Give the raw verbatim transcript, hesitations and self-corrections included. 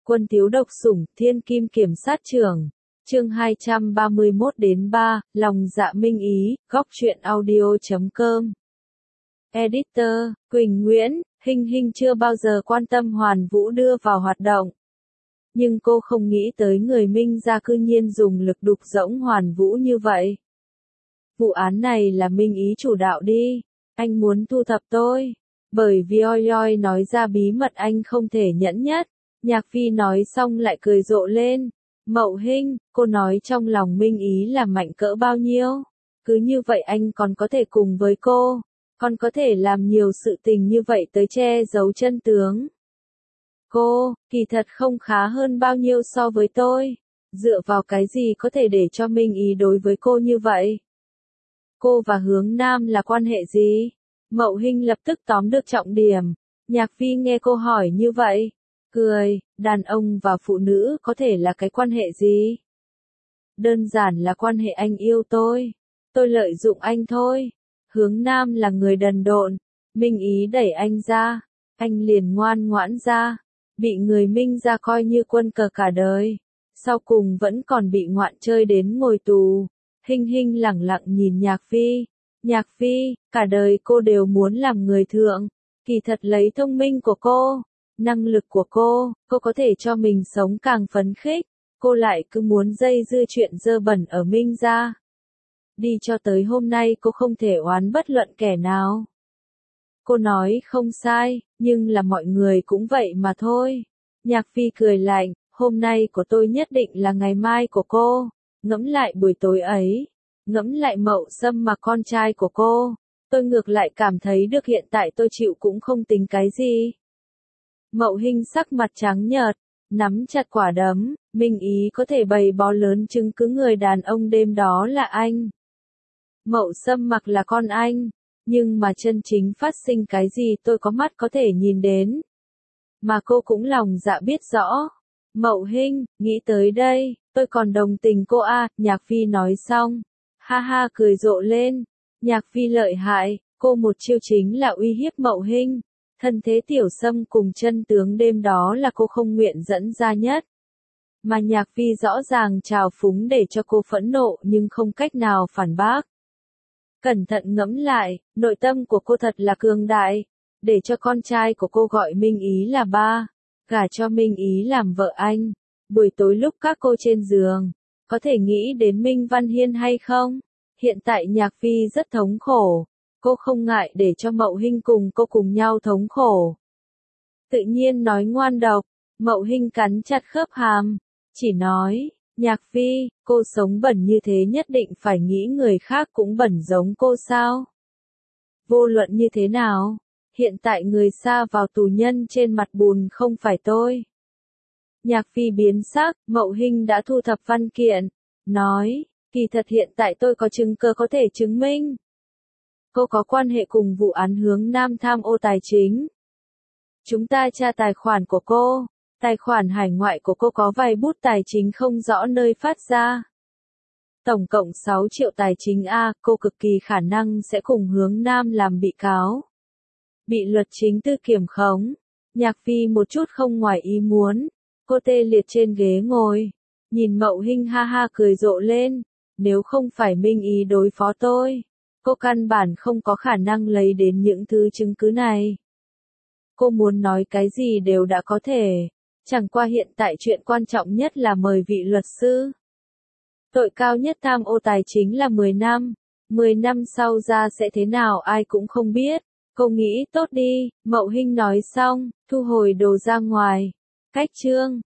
Quân thiếu độc sủng, thiên kim kiểm sát trưởng. Chương hai trăm ba mươi mốt đến ba, lòng dạ minh ý, góc truyện audio chấm com. Editor, Quỳnh Nguyễn, Hinh Hinh chưa bao giờ quan tâm Hoàn Vũ đưa vào hoạt động. Nhưng cô không nghĩ tới người Minh gia cư nhiên dùng lực đục rỗng Hoàn Vũ như vậy. Vụ án này là Minh ý chủ đạo đi, anh muốn thu thập tôi. Bởi vì oi oi nói ra bí mật anh không thể nhẫn nhất. Nhạc Phi nói xong lại cười rộ lên. Mậu Hinh, cô nói trong lòng Minh ý là mạnh cỡ bao nhiêu? Cứ như vậy anh còn có thể cùng với cô, còn có thể làm nhiều sự tình như vậy tới che giấu chân tướng. Cô, kỳ thật không khá hơn bao nhiêu so với tôi. Dựa vào cái gì có thể để cho Minh ý đối với cô như vậy? Cô và Hướng Nam là quan hệ gì? Mậu Hinh lập tức tóm được trọng điểm. Nhạc Phi nghe cô hỏi như vậy, cười, đàn ông và phụ nữ có thể là cái quan hệ gì? Đơn giản là quan hệ anh yêu tôi, tôi lợi dụng anh thôi. Hướng Nam là người đần độn, Minh ý đẩy anh ra, anh liền ngoan ngoãn ra, bị người Minh gia coi như quân cờ cả đời, sau cùng vẫn còn bị ngoạn chơi đến ngồi tù. Hinh Hinh lẳng lặng nhìn Nhạc Phi. Nhạc Phi, cả đời cô đều muốn làm người thượng, kỳ thật lấy thông minh của cô, năng lực của cô, cô có thể cho mình sống càng phấn khích, cô lại cứ muốn dây dưa chuyện dơ bẩn ở Minh gia. Đi cho tới hôm nay cô không thể oán bất luận kẻ nào. Cô nói không sai, nhưng là mọi người cũng vậy mà thôi. Nhạc Phi cười lạnh, hôm nay của tôi nhất định là ngày mai của cô. Ngẫm lại buổi tối ấy, ngẫm lại Mậu Sâm mà con trai của cô, tôi ngược lại cảm thấy được hiện tại tôi chịu cũng không tính cái gì. Mậu Hinh sắc mặt trắng nhợt, nắm chặt quả đấm, Minh ý có thể bày bó lớn chứng cứ người đàn ông đêm đó là anh. Mậu Sâm mặc là con anh, nhưng mà chân chính phát sinh cái gì tôi có mắt có thể nhìn đến. Mà cô cũng lòng dạ biết rõ. Mậu Hinh, nghĩ tới đây, tôi còn đồng tình cô a. Nhạc Phi nói xong, ha ha cười rộ lên. Nhạc Phi lợi hại, cô một chiêu chính là uy hiếp Mậu Hinh. Thân thế Tiểu Sâm cùng chân tướng đêm đó là cô không nguyện dẫn ra nhất. Mà Nhạc Phi rõ ràng trào phúng để cho cô phẫn nộ nhưng không cách nào phản bác. Cẩn thận ngẫm lại, nội tâm của cô thật là cường đại, để cho con trai của cô gọi Minh ý là ba, gả cho Minh ý làm vợ anh. Buổi tối lúc các cô trên giường, có thể nghĩ đến Minh Văn Hiên hay không? Hiện tại Nhạc Phi rất thống khổ, cô không ngại để cho Mậu Hinh cùng cô cùng nhau thống khổ. Tự nhiên nói ngoan độc, Mậu Hinh cắn chặt khớp hàm, chỉ nói, Nhạc Phi, cô sống bẩn như thế nhất định phải nghĩ người khác cũng bẩn giống cô sao? Vô luận như thế nào, hiện tại người sa vào tù nhân trên mặt bùn không phải tôi. Nhạc Phi biến sắc, Mậu Hinh đã thu thập văn kiện, nói, kỳ thật hiện tại tôi có chứng cứ có thể chứng minh. Cô có quan hệ cùng vụ án Hướng Nam tham ô tài chính. Chúng ta tra tài khoản của cô, tài khoản hải ngoại của cô có vài bút tài chính không rõ nơi phát ra. Tổng cộng sáu triệu tài chính A, cô cực kỳ khả năng sẽ cùng Hướng Nam làm bị cáo. Bị luật chính tư kiểm khống. Nhạc Phi một chút không ngoài ý muốn. Cô tê liệt trên ghế ngồi, nhìn Mậu Hinh ha ha cười rộ lên, nếu không phải Minh ý đối phó tôi, cô căn bản không có khả năng lấy đến những thứ chứng cứ này. Cô muốn nói cái gì đều đã có thể, chẳng qua hiện tại chuyện quan trọng nhất là mời vị luật sư. Tội cao nhất tham ô tài chính là mười năm, mười năm sau ra sẽ thế nào ai cũng không biết, cô nghĩ tốt đi. Mậu Hinh nói xong, thu hồi đồ ra ngoài. Cách chương